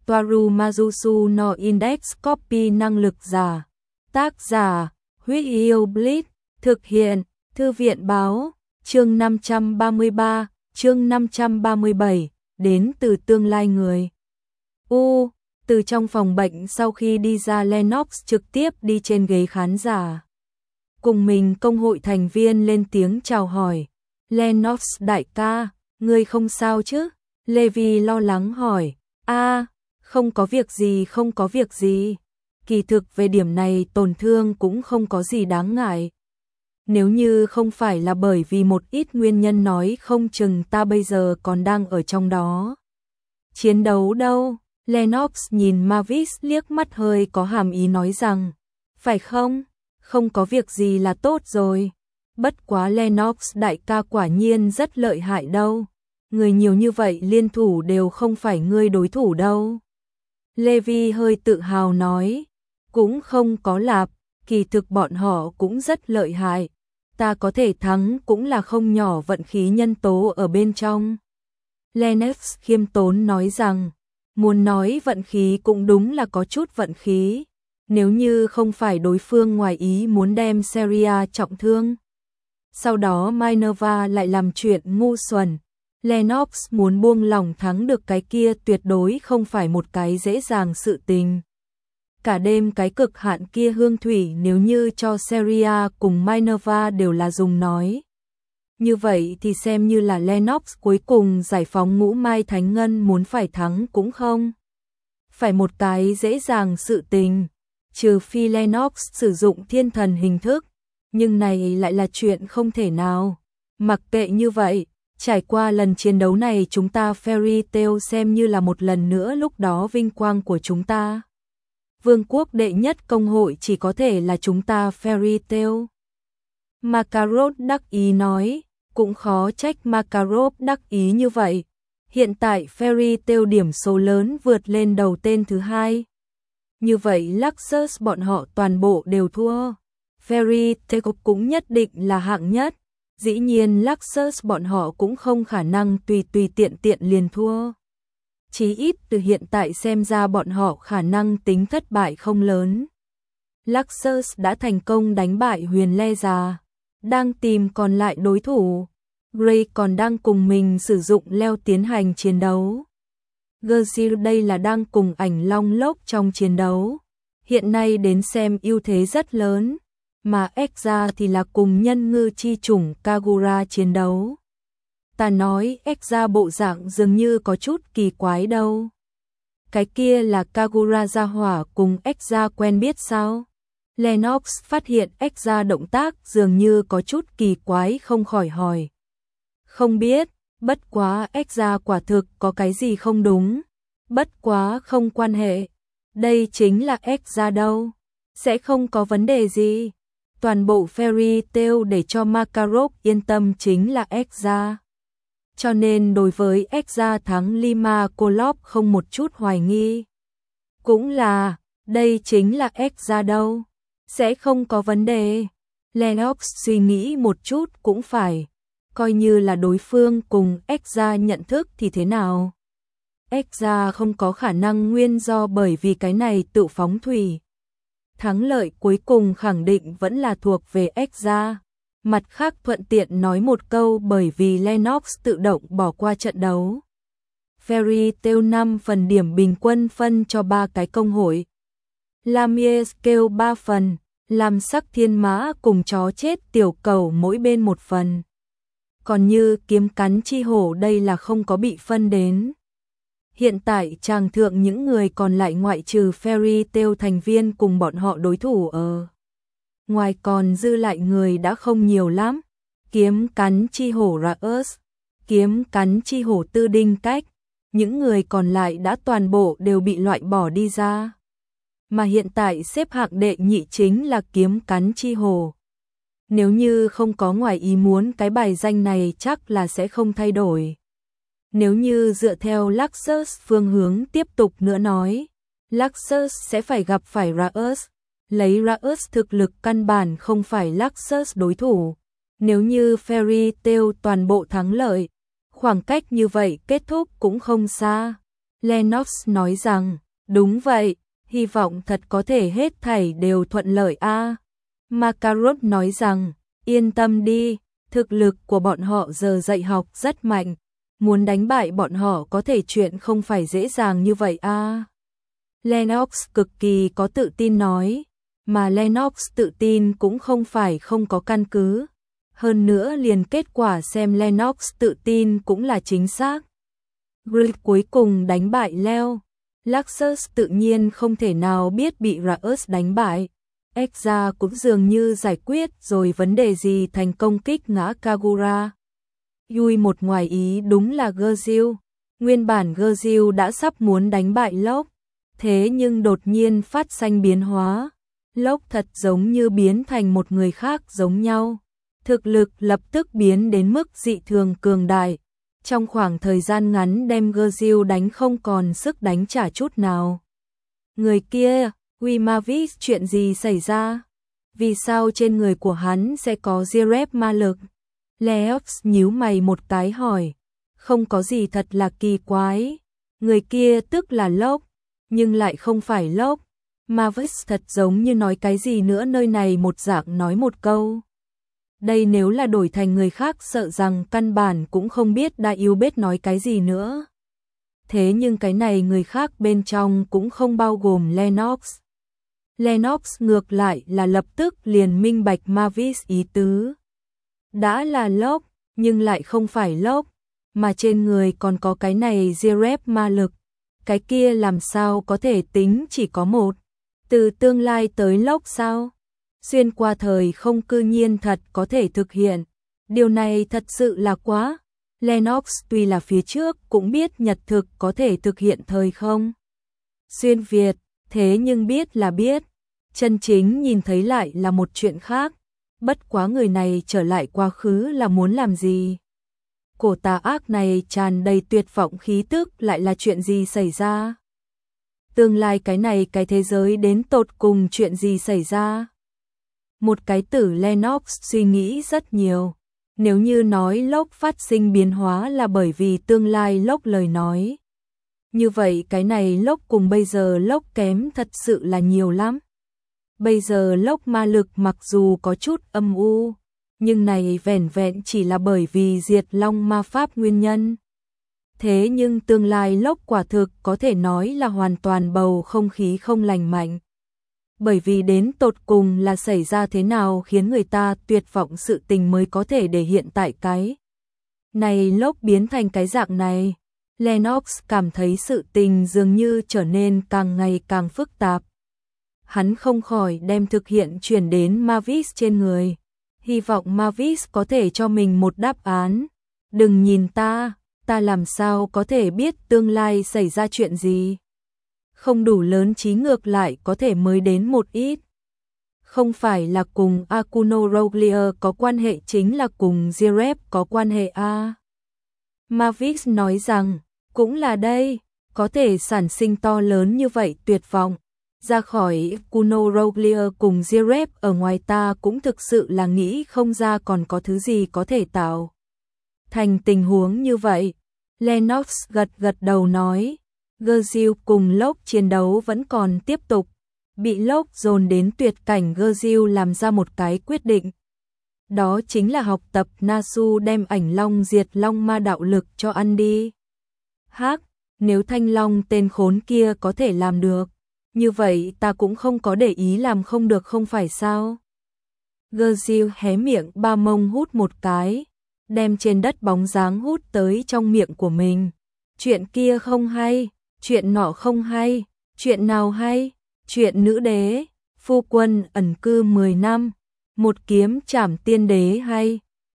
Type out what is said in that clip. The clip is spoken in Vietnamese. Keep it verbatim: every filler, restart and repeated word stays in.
Toaru Majusu no Index Copy năng lực giả. Tác giả, Huyết Yêu Blitz, thực hiện, Thư viện báo, chương năm trăm ba mươi ba, chương năm trăm ba mươi bảy, đến từ tương lai người. U, từ trong phòng bệnh sau khi đi ra Lennox trực tiếp đi trên ghế khán giả. Cùng mình công hội thành viên lên tiếng chào hỏi. Lennox đại ca, ngươi không sao chứ? Levi lo lắng hỏi. A, không có việc gì, không có việc gì. Kỳ thực về điểm này tổn thương cũng không có gì đáng ngại. Nếu như không phải là bởi vì một ít nguyên nhân nói không chừng ta bây giờ còn đang ở trong đó. Chiến đấu đâu? Lennox nhìn Mavis liếc mắt hơi có hàm ý nói rằng, phải không? Không có việc gì là tốt rồi. Bất quá Lennox đại ca quả nhiên rất lợi hại đâu. Người nhiều như vậy liên thủ đều không phải ngươi đối thủ đâu. Levi hơi tự hào nói, cũng không có lạp, kỳ thực bọn họ cũng rất lợi hại. Ta có thể thắng cũng là không nhỏ vận khí nhân tố ở bên trong. Lennox khiêm tốn nói rằng, muốn nói vận khí cũng đúng là có chút vận khí. Nếu như không phải đối phương ngoài ý muốn đem Seria trọng thương. Sau đó Minerva lại làm chuyện ngu xuẩn. Lennox muốn buông lỏng thắng được cái kia tuyệt đối không phải một cái dễ dàng sự tình. Cả đêm cái cực hạn kia hương thủy nếu như cho Seria cùng Minerva đều là dùng nói. Như vậy thì xem như là Lennox cuối cùng giải phóng ngũ mai thánh ngân muốn phải thắng cũng không. Phải một cái dễ dàng sự tình. Trừ phi Lennox sử dụng thiên thần hình thức. Nhưng này lại là chuyện không thể nào. Mặc kệ như vậy. Trải qua lần chiến đấu này chúng ta Fairy Tail xem như là một lần nữa lúc đó vinh quang của chúng ta. Vương quốc đệ nhất công hội chỉ có thể là chúng ta Fairy Tail. Makarov đắc ý nói, cũng khó trách Makarov đắc ý như vậy. Hiện tại Fairy Tail điểm số lớn vượt lên đầu tên thứ hai. Như vậy Luxus bọn họ toàn bộ đều thua. Fairy Tail cũng nhất định là hạng nhất. Dĩ nhiên Luxus bọn họ cũng không khả năng tùy tùy tiện tiện liền thua. Chí ít từ hiện tại xem ra bọn họ khả năng tính thất bại không lớn. Luxus đã thành công đánh bại Huyền Le già, đang tìm còn lại đối thủ. Gray còn đang cùng mình sử dụng leo tiến hành chiến đấu. Gersil đây là đang cùng ảnh long lốc trong chiến đấu. Hiện nay đến xem ưu thế rất lớn. Mà Exa thì là cùng nhân ngư chi chủng Kagura chiến đấu. Ta nói Exa bộ dạng dường như có chút kỳ quái đâu. Cái kia là Kagura gia hỏa cùng Exa quen biết sao? Lennox phát hiện Exa động tác dường như có chút kỳ quái không khỏi hỏi. Không biết, bất quá Exa quả thực có cái gì không đúng. Bất quá không quan hệ. Đây chính là Exa đâu. Sẽ không có vấn đề gì. Toàn bộ Fairy Tail để cho Makarov yên tâm chính là Exa. Cho nên đối với Exa thắng Lima Kolop không một chút hoài nghi. Cũng là, đây chính là Exa đâu. Sẽ không có vấn đề. Lennox suy nghĩ một chút cũng phải. Coi như là đối phương cùng Exa nhận thức thì thế nào. Exa không có khả năng nguyên do bởi vì cái này tự phóng thủy. Thắng lợi cuối cùng khẳng định vẫn là thuộc về Exa. Mặt khác thuận tiện nói một câu bởi vì Lennox tự động bỏ qua trận đấu. Fairy Tail năm phần điểm bình quân phân cho ba cái công hội. Lamier kêu ba phần, làm sắc thiên mã cùng chó chết tiểu cầu mỗi bên một phần. Còn như kiếm cắn chi hổ đây là không có bị phân đến. Hiện tại tràng thượng những người còn lại ngoại trừ Fairy Tail thành viên cùng bọn họ đối thủ ở. Ngoài còn dư lại người đã không nhiều lắm. Kiếm cắn chi hổ Raus, kiếm cắn chi hổ Tư Đinh Cách. Những người còn lại đã toàn bộ đều bị loại bỏ đi ra. Mà hiện tại xếp hạng đệ nhị chính là kiếm cắn chi hổ. Nếu như không có ngoài ý muốn cái bài danh này chắc là sẽ không thay đổi. Nếu như dựa theo Luxus phương hướng tiếp tục nữa nói, Luxus sẽ phải gặp phải Raus. Lấy Raus thực lực căn bản không phải Luxus đối thủ. Nếu như Fairy Tail toàn bộ thắng lợi, khoảng cách như vậy kết thúc cũng không xa. Lennox nói rằng, đúng vậy, hy vọng thật có thể hết thảy đều thuận lợi a. Makarov nói rằng, yên tâm đi, thực lực của bọn họ giờ dạy học rất mạnh, muốn đánh bại bọn họ có thể chuyện không phải dễ dàng như vậy a. Lennox cực kỳ có tự tin nói, mà Lennox tự tin cũng không phải không có căn cứ. Hơn nữa liền kết quả xem Lennox tự tin cũng là chính xác. Grid cuối cùng đánh bại Leo. Luxus tự nhiên không thể nào biết bị Raus đánh bại. Exa cũng dường như giải quyết rồi vấn đề gì thành công kích ngã Kagura. Yui một ngoài ý đúng là Gerziu. Nguyên bản Gerziu đã sắp muốn đánh bại Lốc. Thế nhưng đột nhiên phát sinh biến hóa. Lốc thật giống như biến thành một người khác giống nhau. Thực lực lập tức biến đến mức dị thường cường đại. Trong khoảng thời gian ngắn đem Gerziu đánh không còn sức đánh trả chút nào. Người kia, Wimavis, chuyện gì xảy ra? Vì sao trên người của hắn sẽ có Zirep ma lực? Leox nhíu mày một cái hỏi. Không có gì thật là kỳ quái. Người kia tức là Lốc, nhưng lại không phải Lốc. Mavis thật giống như nói cái gì nữa nơi này một dạng nói một câu. Đây nếu là đổi thành người khác sợ rằng căn bản cũng không biết đại yêu biết nói cái gì nữa. Thế nhưng cái này người khác bên trong cũng không bao gồm Lennox. Lennox ngược lại là lập tức liền minh bạch Mavis ý tứ. Đã là Lốc, nhưng lại không phải Lốc, mà trên người còn có cái này Zirep ma lực. Cái kia làm sao có thể tính chỉ có một. Từ tương lai tới Lốc sao? Xuyên qua thời không cư nhiên thật có thể thực hiện. Điều này thật sự là quá. Lennox tuy là phía trước cũng biết nhật thực có thể thực hiện thời không. Xuyên Việt, thế nhưng biết là biết. Chân chính nhìn thấy lại là một chuyện khác. Bất quá người này trở lại quá khứ là muốn làm gì? Cổ tà ác này tràn đầy tuyệt vọng khí tức lại là chuyện gì xảy ra? Tương lai cái này cái thế giới đến tột cùng chuyện gì xảy ra? Một cái tử Lennox suy nghĩ rất nhiều. Nếu như nói Lốc phát sinh biến hóa là bởi vì tương lai Lốc lời nói. Như vậy cái này Lốc cùng bây giờ Lốc kém thật sự là nhiều lắm. Bây giờ Lốc ma lực mặc dù có chút âm u, nhưng này vẻn vẹn chỉ là bởi vì diệt long ma pháp nguyên nhân. Thế nhưng tương lai Lốc quả thực có thể nói là hoàn toàn bầu không khí không lành mạnh. Bởi vì đến tột cùng là xảy ra thế nào khiến người ta tuyệt vọng sự tình mới có thể để hiện tại cái này Lốc biến thành cái dạng này. Lennox cảm thấy sự tình dường như trở nên càng ngày càng phức tạp. Hắn không khỏi đem thực hiện chuyển đến Mavis trên người. Hy vọng Mavis có thể cho mình một đáp án. Đừng nhìn ta, ta làm sao có thể biết tương lai xảy ra chuyện gì. Không đủ lớn trí ngược lại có thể mới đến một ít. Không phải là cùng Akuno Roglia có quan hệ chính là cùng Zirep có quan hệ a. Mavis nói rằng, cũng là đây, có thể sản sinh to lớn như vậy tuyệt vọng. Ra khỏi Akuno Roglia cùng Zirep ở ngoài ta cũng thực sự là nghĩ không ra còn có thứ gì có thể tạo thành tình huống như vậy. Lennox gật gật đầu nói. Gerziu cùng Lốc chiến đấu vẫn còn tiếp tục. Bị Lốc dồn đến tuyệt cảnh Gerziu làm ra một cái quyết định. Đó chính là học tập Nasu đem ảnh long diệt long ma đạo lực cho ăn đi. Hắc, nếu thanh long tên khốn kia có thể làm được, như vậy ta cũng không có để ý làm không được không phải sao. Gerziu hé miệng ba mông hút một cái, đem trên đất bóng dáng hút tới trong miệng của mình. Chuyện kia không hay. Chuyện nọ không hay, chuyện nào hay, chuyện nữ đế, phu quân ẩn cư mười năm, một kiếm trảm tiên đế hay.